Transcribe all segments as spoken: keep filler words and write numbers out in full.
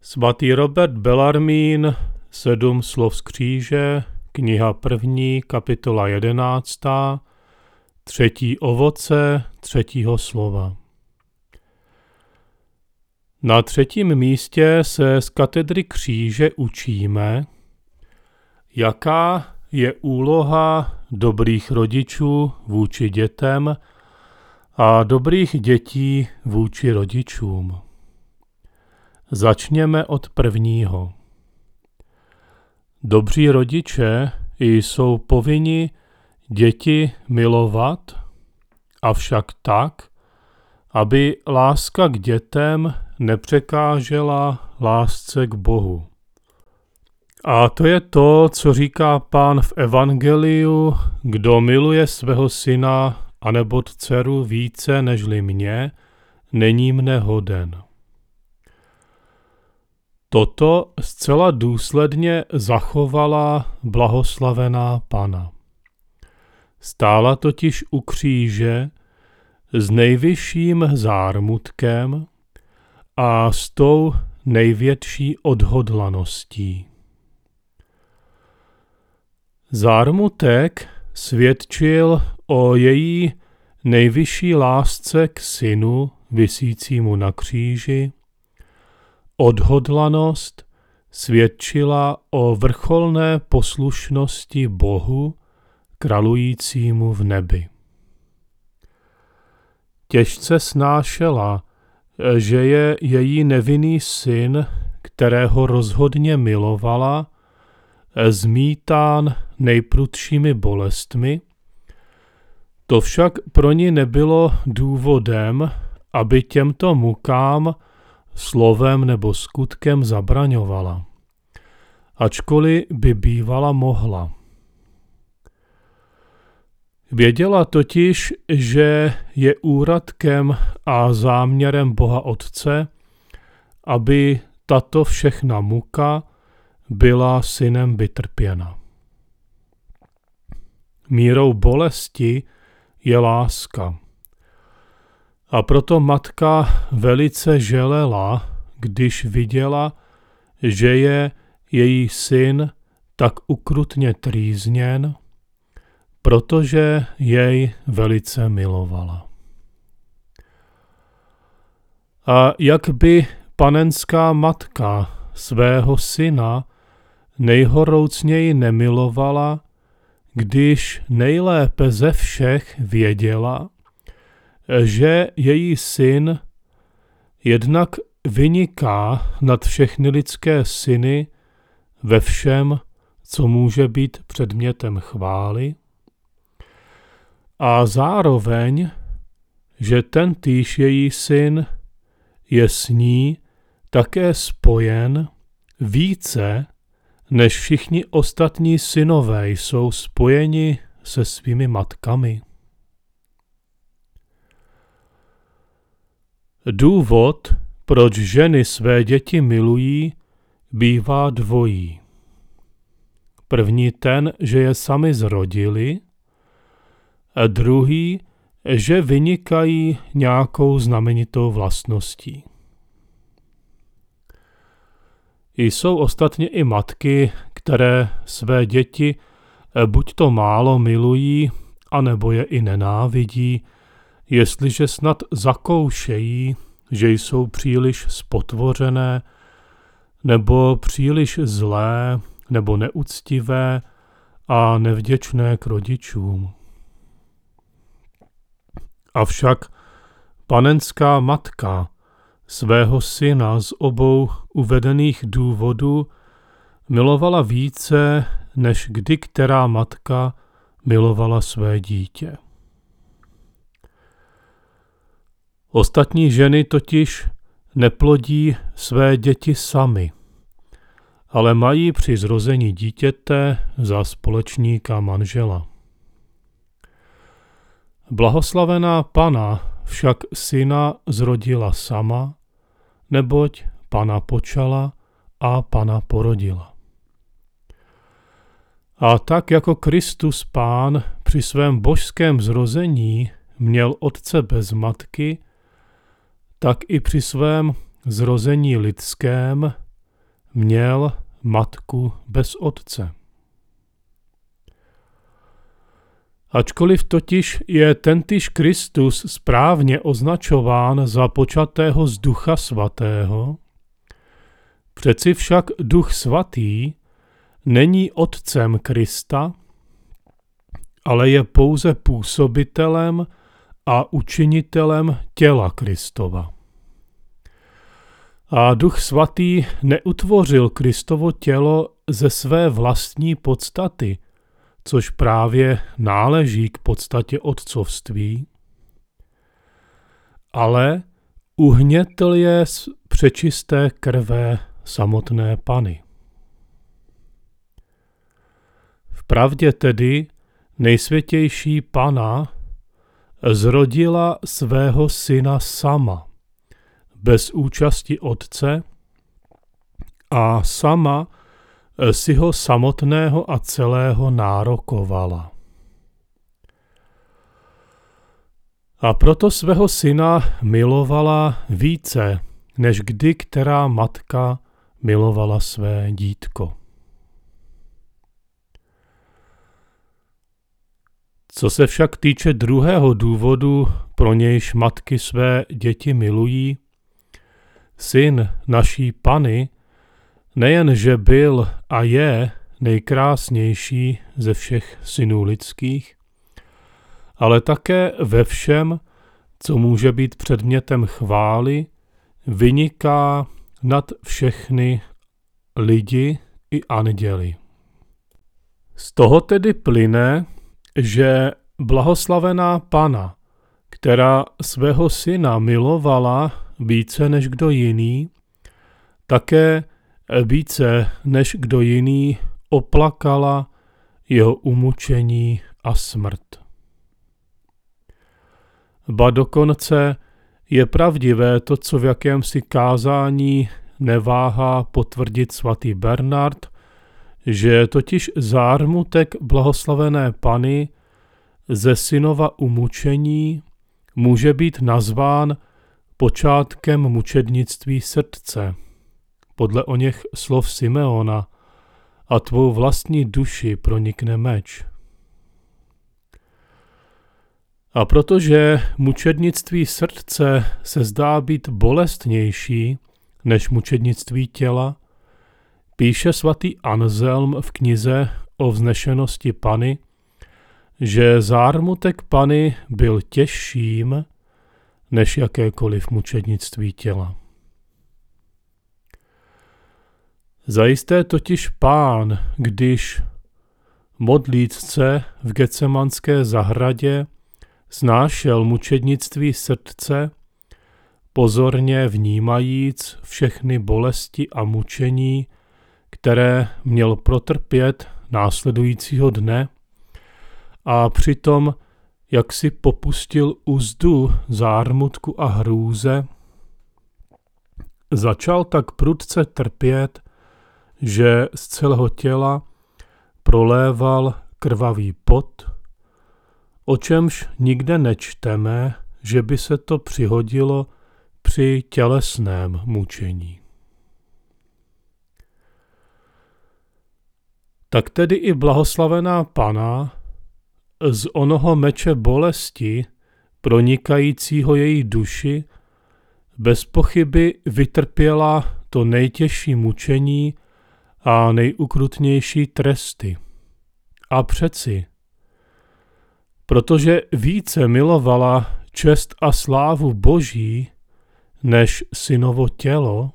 Svatý Robert Bellarmín, Sedm slov z kříže, kniha první, kapitola jedenáctá, třetí ovoce třetího slova. Na třetím místě se z katedry kříže učíme, jaká je úloha dobrých rodičů vůči dětem a dobrých dětí vůči rodičům. Začněme od prvního. Dobří rodiče jsou povinni děti milovat, avšak tak, aby láska k dětem nepřekážela lásce k Bohu. A to je to, co říká Pán v evangeliu: kdo miluje svého syna anebo dceru více nežli mě, není mne hoden. Toto zcela důsledně zachovala blahoslavená Panna. Stála totiž u kříže s nejvyšším zármutkem a s tou největší odhodlaností. Zármutek svědčil o její nejvyšší lásce k synu visícímu na kříži, odhodlanost svědčila o vrcholné poslušnosti Bohu, králujícímu v nebi. Těžce snášela, že je její nevinný syn, kterého rozhodně milovala, zmítán nejprudšími bolestmi. To však pro ní nebylo důvodem, aby těmto mukám slovem nebo skutkem zabraňovala, ačkoliv by bývala mohla. Věděla totiž, že je úradkem a záměrem Boha Otce, aby tato všechna muka byla synem vytrpěna. Mírou bolesti je láska. A proto matka velice želela, když viděla, že je její syn tak ukrutně trýzněn, protože jej velice milovala. A jak by panenská matka svého syna nejhoroucněji nemilovala, když nejlépe ze všech věděla, že její syn jednak vyniká nad všechny lidské syny ve všem, co může být předmětem chvály, a zároveň, že tentýž její syn je s ní také spojen více, než všichni ostatní synové jsou spojeni se svými matkami. Důvod, proč ženy své děti milují, bývá dvojí. První ten, že je sami zrodili, a druhý, že vynikají nějakou znamenitou vlastností. Jsou ostatně i matky, které své děti buď to málo milují, anebo je i nenávidí, jestliže snad zakoušejí, že jsou příliš spotvořené, nebo příliš zlé, nebo neúctivé a nevděčné k rodičům. Avšak panenská matka svého syna z obou uvedených důvodů milovala více, než kdy která matka milovala své dítě. Ostatní ženy totiž neplodí své děti samy, ale mají při zrození dítěte za společníka manžela. Blahoslavená Panna však syna zrodila sama, neboť Panna počala a Panna porodila. A tak jako Kristus Pán při svém božském zrození měl otce bez matky, tak i při svém zrození lidském měl matku bez otce. Ačkoliv totiž je tentýž Kristus správně označován za počatého z Ducha Svatého, přeci však Duch Svatý není otcem Krista, ale je pouze působitelem a učinitelem těla Kristova. A Duch Svatý neutvořil Kristovo tělo ze své vlastní podstaty, což právě náleží k podstatě otcovství, ale uhnětl je z přečisté krve samotné Panny. Vpravdě tedy nejsvětější Panna zrodila svého syna sama, bez účasti otce, a sama si ho samotného a celého nárokovala. A proto svého syna milovala více, než kdy která matka milovala své dítko. Co se však týče druhého důvodu, pro nějž matky své děti milují, syn naší Panny nejenže byl a je nejkrásnější ze všech synů lidských, ale také ve všem, co může být předmětem chvály, vyniká nad všechny lidi i anděly. Z toho tedy plyne, že blahoslavená Panna, která svého syna milovala více než kdo jiný, také více než kdo jiný oplakala jeho umučení a smrt. Ba dokonce je pravdivé to, co v jakémsi kázání neváhá potvrdit svatý Bernard, že totiž zármutek blahoslavené Panny ze synova umučení může být nazván počátkem mučednictví srdce, podle oněch slov Simeona, a tvou vlastní duši pronikne meč. A protože mučednictví srdce se zdá být bolestnější než mučednictví těla, píše svatý Anselm v knize o vznešenosti Panny, že zármutek Panny byl těžším než jakékoliv mučednictví těla. Zajisté totiž Pán, když modlíce v Getsemanské zahradě snášel mučednictví srdce, pozorně vnímajíc všechny bolesti a mučení, které měl protrpět následujícího dne, a přitom, jak si popustil uzdu zármutku a hrůze, začal tak prudce trpět, že z celého těla proléval krvavý pot, o čemž nikde nečteme, že by se to přihodilo při tělesném mučení. Tak tedy i blahoslavená Panna z onoho meče bolesti, pronikajícího její duši, bez pochyby vytrpěla to nejtěžší mučení a nejukrutnější tresty. A přeci, protože více milovala čest a slávu Boží než synovo tělo,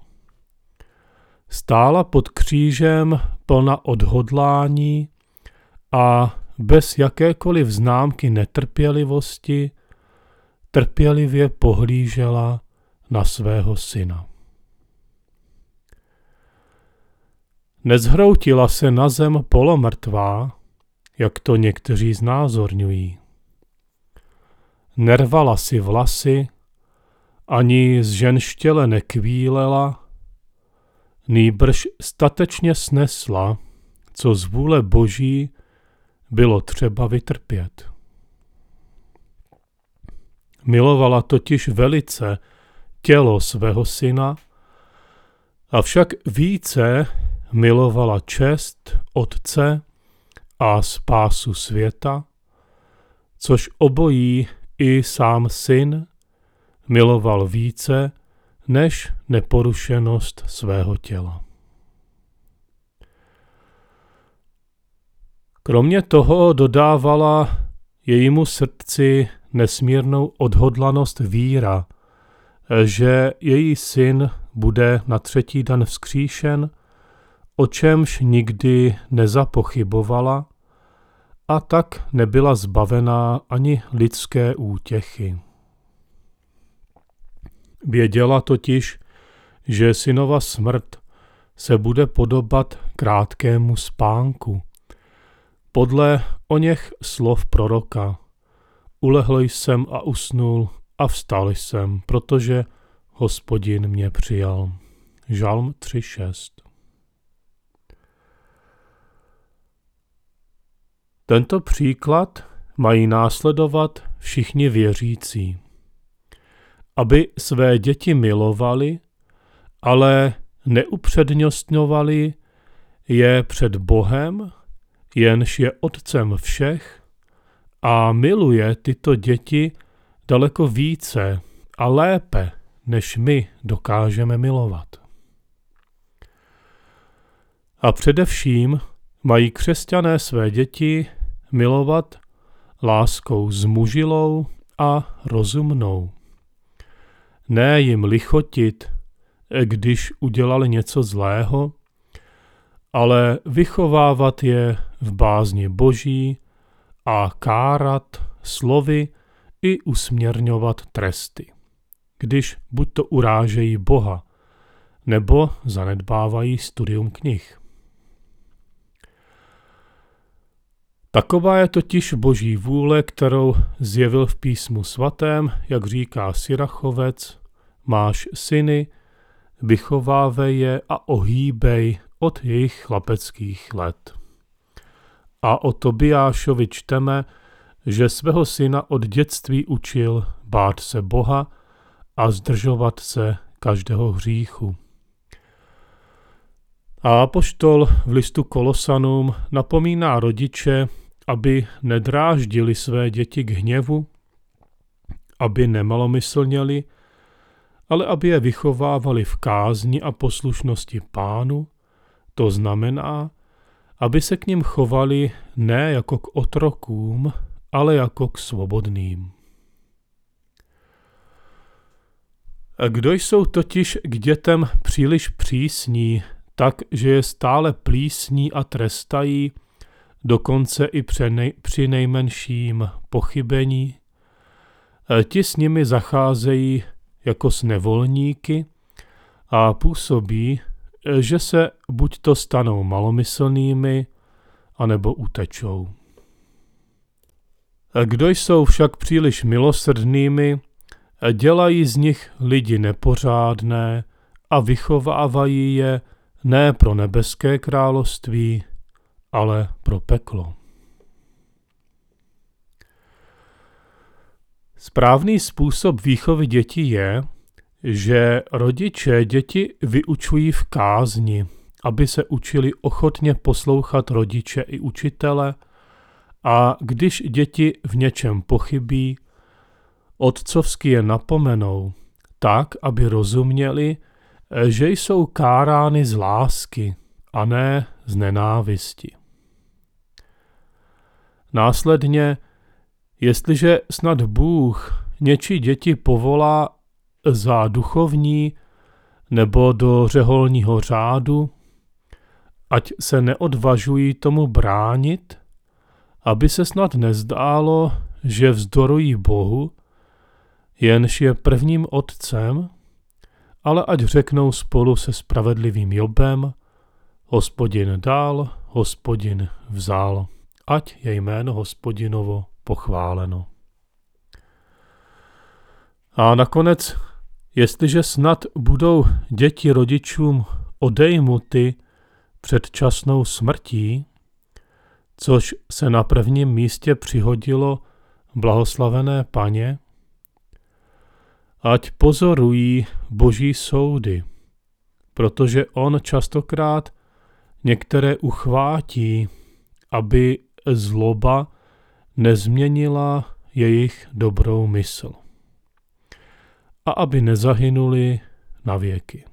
stála pod křížem plna odhodlání a bez jakékoliv známky netrpělivosti trpělivě pohlížela na svého syna. Nezhroutila se na zem polomrtvá, jak to někteří znázorňují. Nervala si vlasy, ani z ženštěle nekvílela, nýbrž statečně snesla, co z vůle Boží bylo třeba vytrpět. Milovala totiž velice tělo svého syna Avšak více milovala čest Otce a spásu světa, což obojí i sám Syn miloval více než neporušenost svého těla. Kromě toho dodávala jejímu srdci nesmírnou odhodlanost víra, že její syn bude na třetí den vzkříšen, o čemž nikdy nezapochybovala, a tak nebyla zbavená ani lidské útěchy. Věděla totiž, že synova smrt se bude podobat krátkému spánku. Podle oněch slov proroka: ulehl jsem a usnul a vstal jsem, protože Hospodin mě přijal. Žalm tři šest. Tento příklad mají následovat všichni věřící, aby své děti milovali, ale neupřednostňovali je před Bohem, jenž je otcem všech a miluje tyto děti daleko více a lépe, než my dokážeme milovat. A především mají křesťané své děti milovat láskou zmužilou a rozumnou. Ne jim lichotit, když udělali něco zlého, ale vychovávat je v bázni Boží a kárat slovy i usměrňovat tresty, když buď to urážejí Boha, nebo zanedbávají studium knih. Taková je totiž Boží vůle, kterou zjevil v písmu svatém, jak říká Sirachovec: máš syny, vychovávej je a ohýbej od jejich chlapeckých let. A o Tobiášovi čteme, že svého syna od dětství učil bát se Boha a zdržovat se každého hříchu. A apoštol v listu Kolosanům napomíná rodiče, aby nedráždili své děti k hněvu, aby nemalomyslněli, ale aby je vychovávali v kázni a poslušnosti Pánu, to znamená, aby se k nim chovali ne jako k otrokům, ale jako k svobodným. Kdo jsou totiž k dětem příliš přísní, tak, že je stále plísní a trestají, dokonce i při nejmenším pochybení, ti s nimi zacházejí jako s nevolníky a působí, že se buď to stanou malomyslnými, anebo utečou. Kdo jsou však příliš milosrdnými, dělají z nich lidi nepořádné a vychovávají je ne pro nebeské království, ale pro peklo. Správný způsob výchovy dětí je, že rodiče děti vyučují v kázni, aby se učili ochotně poslouchat rodiče i učitele, a když děti v něčem pochybí, otcovsky je napomenou tak, aby rozuměli, že jsou kárány z lásky a ne z nenávisti. Následně, jestliže snad Bůh něčí děti povolá za duchovní nebo do řeholního řádu, ať se neodvažují tomu bránit, aby se snad nezdálo, že vzdorují Bohu, jenž je prvním otcem, ale ať řeknou spolu se spravedlivým Jobem: Hospodin dal, Hospodin vzal, ať je jméno Hospodinovo pochváleno. A nakonec, jestliže snad budou děti rodičům odejmuty předčasnou smrtí, což se na prvním místě přihodilo blahoslavené Paně, ať pozorují Boží soudy, protože on častokrát některé uchvátí, aby zloba nezměnila jejich dobrou mysl a aby nezahynuli na věky.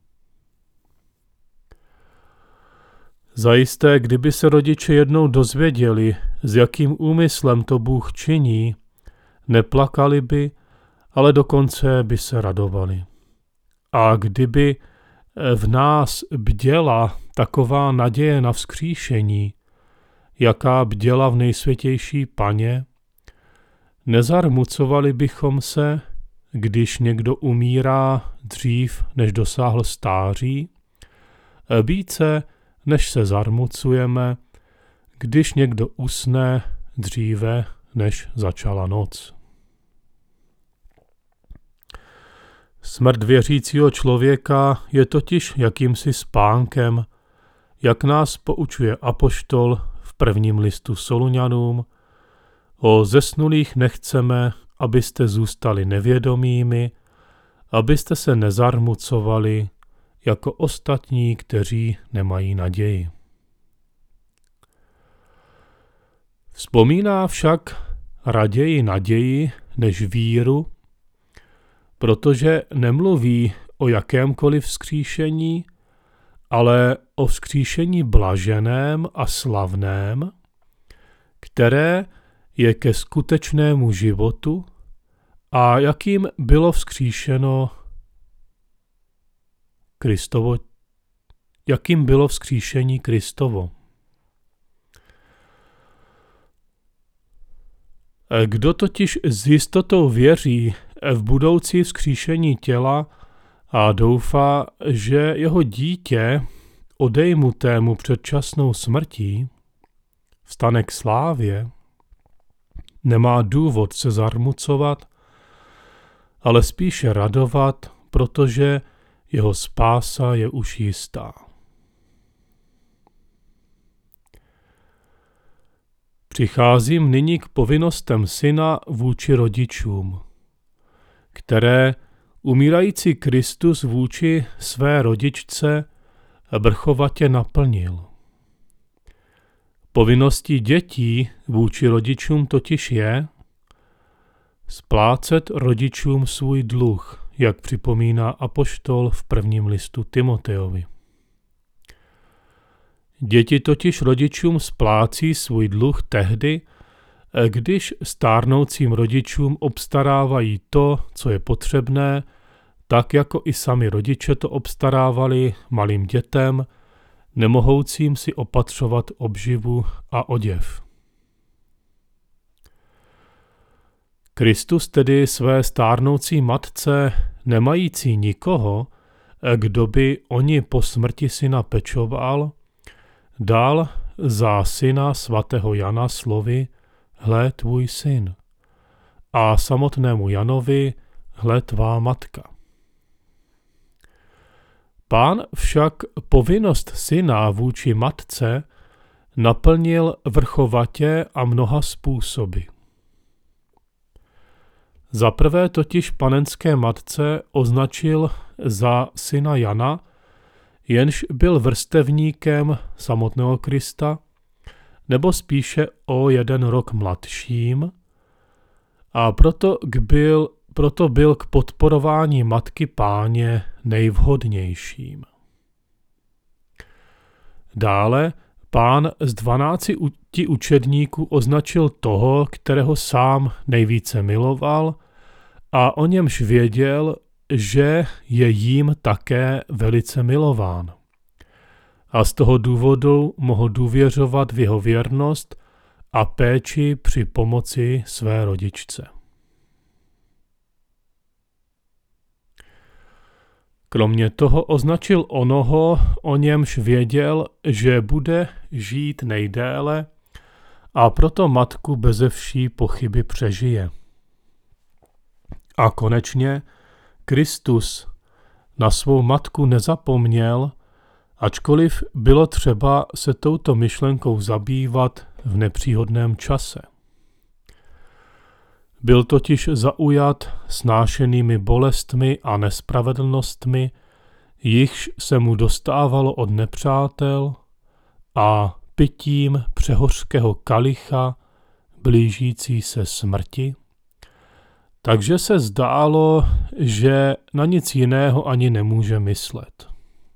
Zajisté, kdyby se rodiče jednou dozvěděli, s jakým úmyslem to Bůh činí, neplakali by, ale dokonce by se radovali. A kdyby v nás bděla taková naděje na vzkříšení, jaká bděla v nejsvětější Paně, nezarmucovali bychom se, když někdo umírá dřív, než dosáhl stáří, více, než se zarmucujeme, když někdo usne dříve, než začala noc. Smrt věřícího člověka je totiž jakýmsi spánkem, jak nás poučuje apoštol v prvním listu Soluňanům. O zesnulých nechceme, abyste zůstali nevědomými, abyste se nezarmucovali jako ostatní, kteří nemají naději. Vzpomíná však raději naději než víru, protože nemluví o jakémkoliv vzkříšení, ale o vzkříšení blaženém a slavném, které je ke skutečnému životu a jakým bylo vzkříšeno Kristovo, jakým bylo vzkříšení Kristovo. Kdo totiž s jistotou věří v budoucí vzkříšení těla a doufá, že jeho dítě, odejmutému předčasnou smrtí, vstane k slávě, nemá důvod se zarmucovat, ale spíše radovat, protože jeho spása je už jistá. Přicházím nyní k povinnostem syna vůči rodičům, které umírající Kristus vůči své rodičce vrchovatě naplnil. Povinností dětí vůči rodičům totiž je splácet rodičům svůj dluh, jak připomíná apoštol v prvním listu Timoteovi. Děti totiž rodičům splácí svůj dluh tehdy, když stárnoucím rodičům obstarávají to, co je potřebné, tak jako i sami rodiče to obstarávali malým dětem, nemohoucím si opatřovat obživu a oděv. Kristus tedy své stárnoucí matce, nemající nikoho, kdo by o ni po smrti syna pečoval, dal za syna svatého Jana slovy hle tvůj syn a samotnému Janovi hle tvá matka. Pán však povinnost syna vůči matce naplnil vrchovatě a mnoha způsoby. Za prvé totiž panenské matce označil za syna Jana, jenž byl vrstevníkem samotného Krista, nebo spíše o jeden rok mladším, a proto byl, proto byl k podporování matky Páně nejvhodnějším. Dále Pán z dvanácti učedníků označil toho, kterého sám nejvíce miloval a o němž věděl, že je jím také velice milován. A z toho důvodu mohl důvěřovat v jeho věrnost a péči při pomoci své rodičce. Kromě toho označil onoho, o němž věděl, že bude žít nejdéle a proto matku beze vší pochyby přežije. A konečně Kristus na svou matku nezapomněl, ačkoliv bylo třeba se touto myšlenkou zabývat v nepříhodném čase. Byl totiž zaujat snášenými bolestmi a nespravedlnostmi, jichž se mu dostávalo od nepřátel a pitím přehořkého kalicha blížící se smrti, takže se zdálo, že na nic jiného ani nemůže myslet.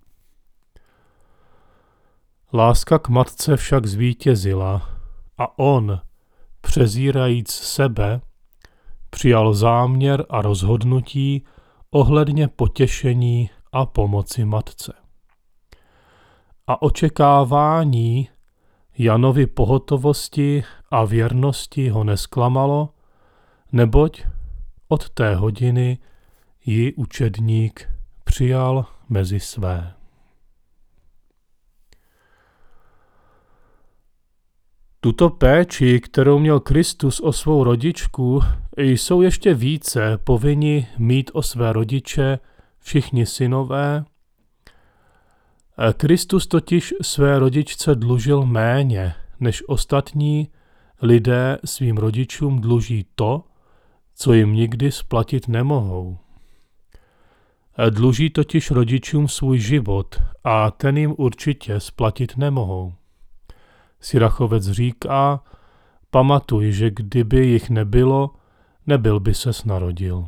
Láska k matce však zvítězila a on, přezírajíc sebe, přijal záměr a rozhodnutí ohledně potěšení a pomoci matce. A očekávání Janovy pohotovosti a věrnosti ho nesklamalo, neboť od té hodiny ji učedník přijal mezi své. Tuto péči, kterou měl Kristus o svou rodičku, jsou ještě více povinni mít o své rodiče všichni synové. Kristus totiž své rodičce dlužil méně, než ostatní lidé svým rodičům dluží to, co jim nikdy splatit nemohou. Dluží totiž rodičům svůj život a ten jim určitě splatit nemohou. Sirachovec říká, pamatuj, že kdyby jich nebylo, nebyl by ses narodil.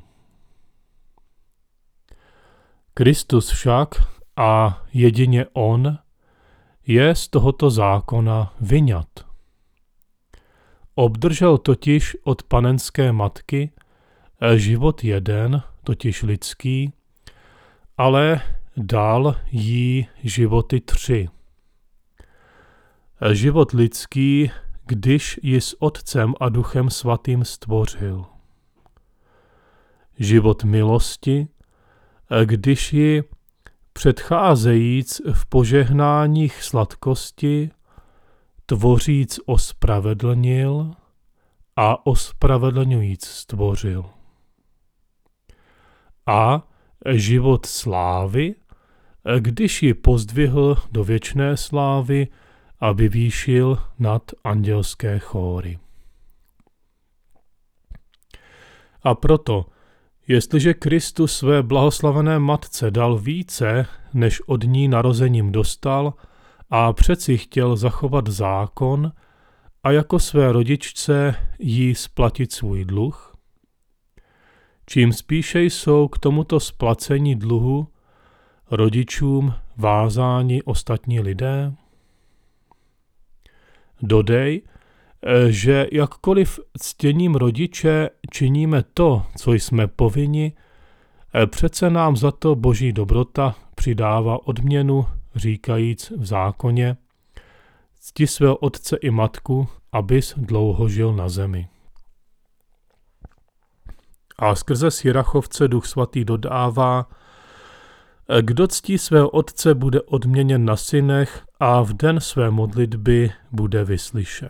Kristus však, a jedině on, je z tohoto zákona vyňat. Obdržel totiž od panenské matky život jeden, totiž lidský, ale dal jí životy tři. Život lidský, když ji s Otcem a Duchem Svatým stvořil. Život milosti, když ji předcházejíc v požehnáních sladkosti, tvoříc ospravedlnil a ospravedlňujíc stvořil. A život slávy, když ji pozdvihl do věčné slávy a vyvýšil nad andělské chóry. A proto, jestliže Kristus své blahoslavené matce dal více, než od ní narozením dostal, a přeci chtěl zachovat zákon a jako své rodičce jí splatit svůj dluh, čím spíše jsou k tomuto splacení dluhu rodičům vázáni ostatní lidé? Dodej, že jakkoliv ctěním rodiče činíme to, co jsme povinni, přece nám za to Boží dobrota přidává odměnu, říkajíc v zákoně, cti svého otce i matku, abys dlouho žil na zemi. A skrze Sirachovce Duch Svatý dodává, kdo ctí svého otce, bude odměněn na synech a v den své modlitby bude vyslyšen.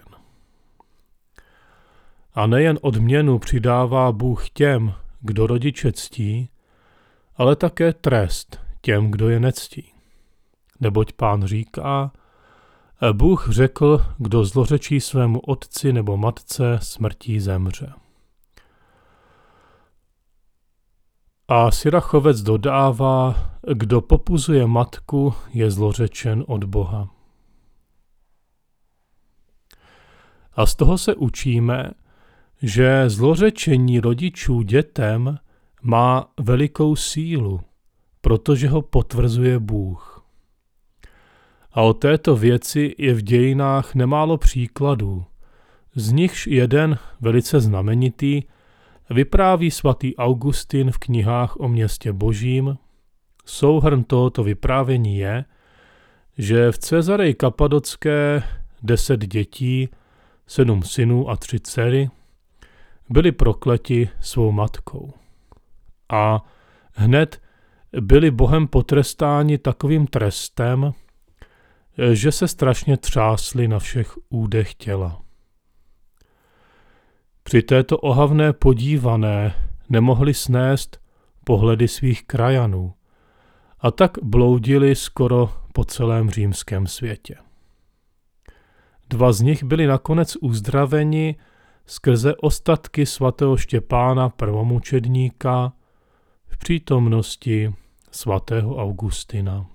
A nejen odměnu přidává Bůh těm, kdo rodiče ctí, ale také trest těm, kdo je nectí. Neboť Pán říká, Bůh řekl, kdo zlořečí svému otci nebo matce, smrtí zemře. A Sirachovec dodává, kdo popuzuje matku, je zlořečen od Boha. A z toho se učíme, že zlořečení rodičů dětem má velikou sílu, protože ho potvrzuje Bůh. A o této věci je v dějinách nemálo příkladů, z nichž jeden velice znamenitý vypráví svatý Augustin v knihách o městě Božím. Souhrn tohoto vyprávění je, že v Cezareji Kapadocké deset dětí, sedm synů a tři dcery, byli prokleti svou matkou. A hned byli Bohem potrestáni takovým trestem, že se strašně třásli na všech údech těla. Při této ohavné podívané nemohli snést pohledy svých krajanů a tak bloudili skoro po celém římském světě. Dva z nich byli nakonec uzdraveni skrze ostatky svatého Štěpána prvomučedníka v přítomnosti svatého Augustina.